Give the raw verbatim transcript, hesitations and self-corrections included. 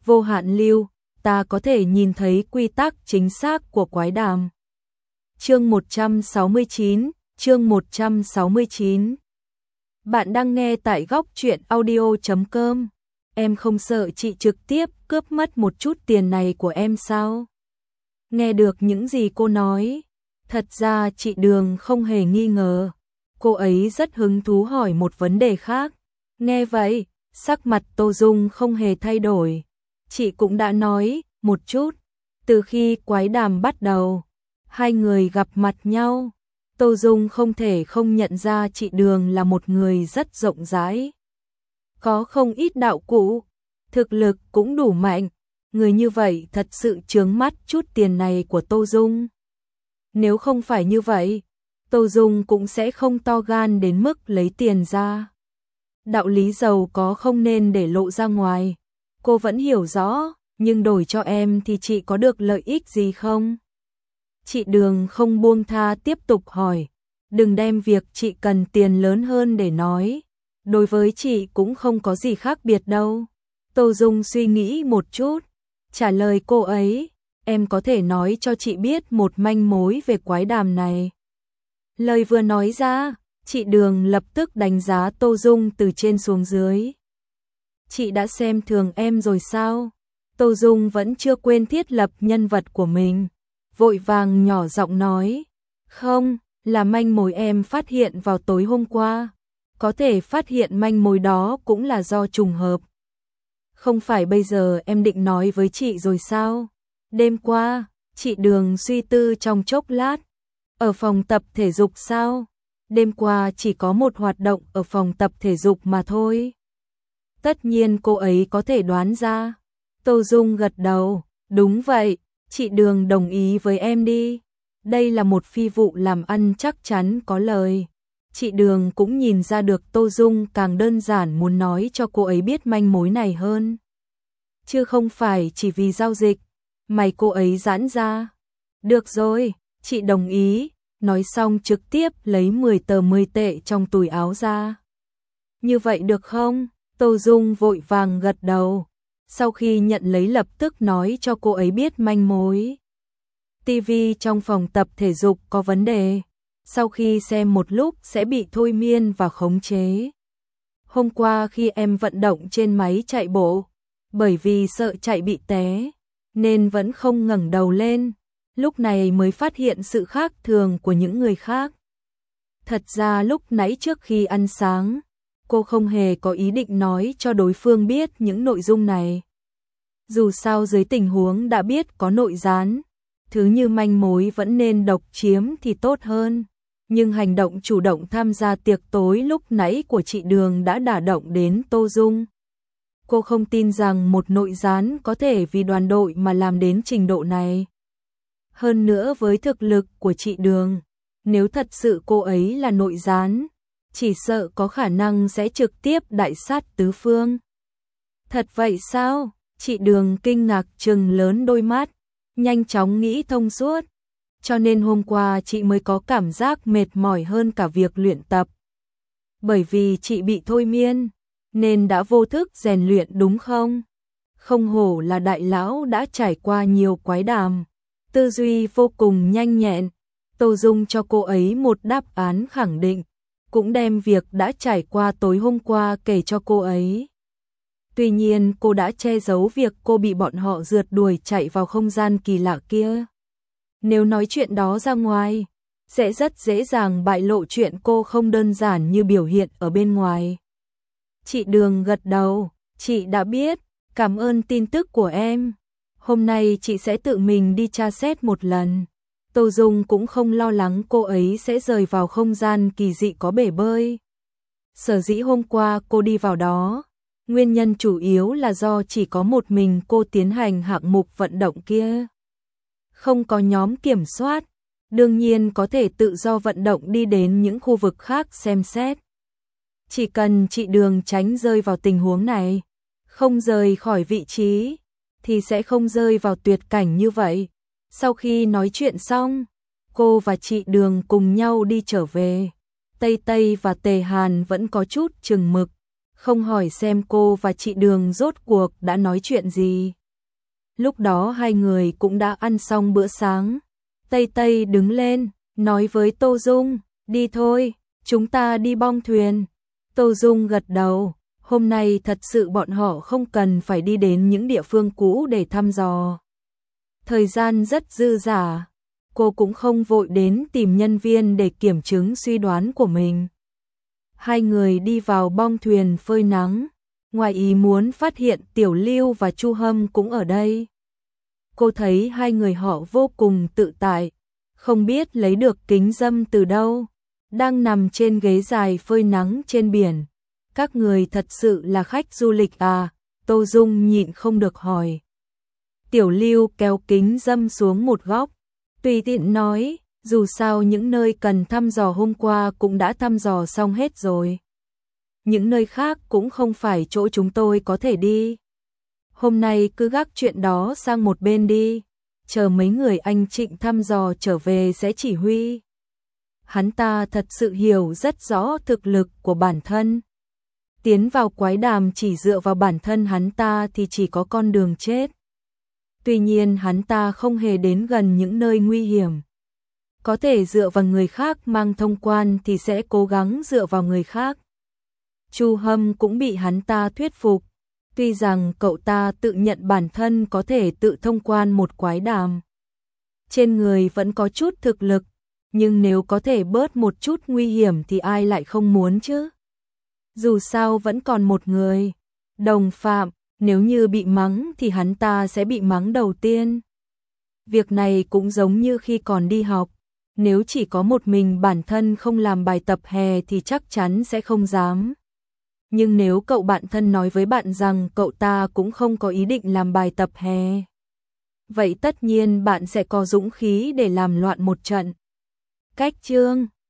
vô hạn lưu, ta có thể nhìn thấy quy tắc chính xác của quái đàm. Chương một trăm sáu mươi chín, chương một trăm sáu mươi chín. Bạn đang nghe tại góc truyện audio chấm com. Em không sợ chị trực tiếp cướp mất một chút tiền này của em sao? Nghe được những gì cô nói, thật ra chị Đường không hề nghi ngờ. Cô ấy rất hứng thú hỏi một vấn đề khác. Nghe vậy, sắc mặt Tô Dung không hề thay đổi. Chị cũng đã nói một chút. Từ khi quái đàm bắt đầu, hai người gặp mặt nhau, Tô Dung không thể không nhận ra chị Đường là một người rất rộng rãi. Có không ít đạo cụ, thực lực cũng đủ mạnh. Người như vậy thật sự chướng mắt chút tiền này của Tô Dung. Nếu không phải như vậy, Tô Dung cũng sẽ không to gan đến mức lấy tiền ra. Đạo lý giàu có không nên để lộ ra ngoài. Cô vẫn hiểu rõ, nhưng đổi cho em thì chị có được lợi ích gì không? Chị Đường không buông tha tiếp tục hỏi. Đừng đem việc chị cần tiền lớn hơn để nói. Đối với chị cũng không có gì khác biệt đâu. Tô Dung suy nghĩ một chút, trả lời cô ấy. Em có thể nói cho chị biết một manh mối về quái đàm này. Lời vừa nói ra, chị Đường lập tức đánh giá Tô Dung từ trên xuống dưới. Chị đã xem thường em rồi sao? Tô Dung vẫn chưa quên thiết lập nhân vật của mình. Vội vàng nhỏ giọng nói. Không, là manh mối em phát hiện vào tối hôm qua. Có thể phát hiện manh mối đó cũng là do trùng hợp. Không phải bây giờ em định nói với chị rồi sao? Đêm qua, chị Đường suy tư trong chốc lát. Ở phòng tập thể dục sao? Đêm qua chỉ có một hoạt động ở phòng tập thể dục mà thôi. Tất nhiên cô ấy có thể đoán ra. Tô Dung gật đầu. Đúng vậy, chị Đường đồng ý với em đi. Đây là một phi vụ làm ăn chắc chắn có lời. Chị Đường cũng nhìn ra được Tô Dung càng đơn giản muốn nói cho cô ấy biết manh mối này hơn. Chứ không phải chỉ vì giao dịch. Mày cô ấy giãn ra. Được rồi, chị đồng ý. Nói xong trực tiếp lấy mười tờ mười tệ trong túi áo ra. Như vậy được không? Tô Dung vội vàng gật đầu. Sau khi nhận lấy lập tức nói cho cô ấy biết manh mối. Tivi trong phòng tập thể dục có vấn đề. Sau khi xem một lúc sẽ bị thôi miên và khống chế. Hôm qua khi em vận động trên máy chạy bộ, bởi vì sợ chạy bị té, nên vẫn không ngẩng đầu lên. Lúc này mới phát hiện sự khác thường của những người khác. Thật ra lúc nãy trước khi ăn sáng, cô không hề có ý định nói cho đối phương biết những nội dung này. Dù sao dưới tình huống đã biết có nội gián, thứ như manh mối vẫn nên độc chiếm thì tốt hơn. Nhưng hành động chủ động tham gia tiệc tối lúc nãy của chị Đường đã đả động đến Tô Dung. Cô không tin rằng một nội gián có thể vì đoàn đội mà làm đến trình độ này. Hơn nữa với thực lực của chị Đường, nếu thật sự cô ấy là nội gián, chỉ sợ có khả năng sẽ trực tiếp đại sát tứ phương. Thật vậy sao? Chị Đường kinh ngạc trừng lớn đôi mắt, nhanh chóng nghĩ thông suốt. Cho nên hôm qua chị mới có cảm giác mệt mỏi hơn cả việc luyện tập. Bởi vì chị bị thôi miên, nên đã vô thức rèn luyện đúng không? Không hổ là đại lão đã trải qua nhiều quái đàm. Tư duy vô cùng nhanh nhẹn. Tô Dung cho cô ấy một đáp án khẳng định, cũng đem việc đã trải qua tối hôm qua kể cho cô ấy. Tuy nhiên cô đã che giấu việc cô bị bọn họ rượt đuổi chạy vào không gian kỳ lạ kia. Nếu nói chuyện đó ra ngoài, sẽ rất dễ dàng bại lộ chuyện cô không đơn giản như biểu hiện ở bên ngoài. Chị Đường gật đầu, chị đã biết, cảm ơn tin tức của em. Hôm nay chị sẽ tự mình đi tra xét một lần. Tô Dung cũng không lo lắng cô ấy sẽ rời vào không gian kỳ dị có bể bơi. Sở dĩ hôm qua cô đi vào đó, nguyên nhân chủ yếu là do chỉ có một mình cô tiến hành hạng mục vận động kia. Không có nhóm kiểm soát, đương nhiên có thể tự do vận động đi đến những khu vực khác xem xét. Chỉ cần chị Đường tránh rơi vào tình huống này, không rời khỏi vị trí, thì sẽ không rơi vào tuyệt cảnh như vậy. Sau khi nói chuyện xong, cô và chị Đường cùng nhau đi trở về. Tây Tây và Tề Hàn vẫn có chút chừng mực, không hỏi xem cô và chị Đường rốt cuộc đã nói chuyện gì. Lúc đó hai người cũng đã ăn xong bữa sáng. Tây Tây đứng lên, nói với Tô Dung, đi thôi, chúng ta đi bong thuyền. Tô Dung gật đầu, hôm nay thật sự bọn họ không cần phải đi đến những địa phương cũ để thăm dò. Thời gian rất dư dả, cô cũng không vội đến tìm nhân viên để kiểm chứng suy đoán của mình. Hai người đi vào bong thuyền phơi nắng, ngoài ý muốn phát hiện Tiểu Lưu và Chu Hâm cũng ở đây. Cô thấy hai người họ vô cùng tự tại, không biết lấy được kính râm từ đâu, đang nằm trên ghế dài phơi nắng trên biển. Các người thật sự là khách du lịch à? Tô Dung nhịn không được hỏi. Tiểu Lưu kéo kính râm xuống một góc, tùy tiện nói, dù sao những nơi cần thăm dò hôm qua cũng đã thăm dò xong hết rồi. Những nơi khác cũng không phải chỗ chúng tôi có thể đi. Hôm nay cứ gác chuyện đó sang một bên đi, chờ mấy người anh Trịnh thăm dò trở về sẽ chỉ huy. Hắn ta thật sự hiểu rất rõ thực lực của bản thân. Tiến vào quái đàm chỉ dựa vào bản thân hắn ta thì chỉ có con đường chết. Tuy nhiên hắn ta không hề đến gần những nơi nguy hiểm. Có thể dựa vào người khác mang thông quan thì sẽ cố gắng dựa vào người khác. Chu Hâm cũng bị hắn ta thuyết phục. Tuy rằng cậu ta tự nhận bản thân có thể tự thông quan một quái đàm. Trên người vẫn có chút thực lực, nhưng nếu có thể bớt một chút nguy hiểm thì ai lại không muốn chứ. Dù sao vẫn còn một người, đồng phạm, nếu như bị mắng thì hắn ta sẽ bị mắng đầu tiên. Việc này cũng giống như khi còn đi học, nếu chỉ có một mình bản thân không làm bài tập hè thì chắc chắn sẽ không dám. Nhưng nếu cậu bạn thân nói với bạn rằng cậu ta cũng không có ý định làm bài tập hè, vậy tất nhiên bạn sẽ có dũng khí để làm loạn một trận. Cách chương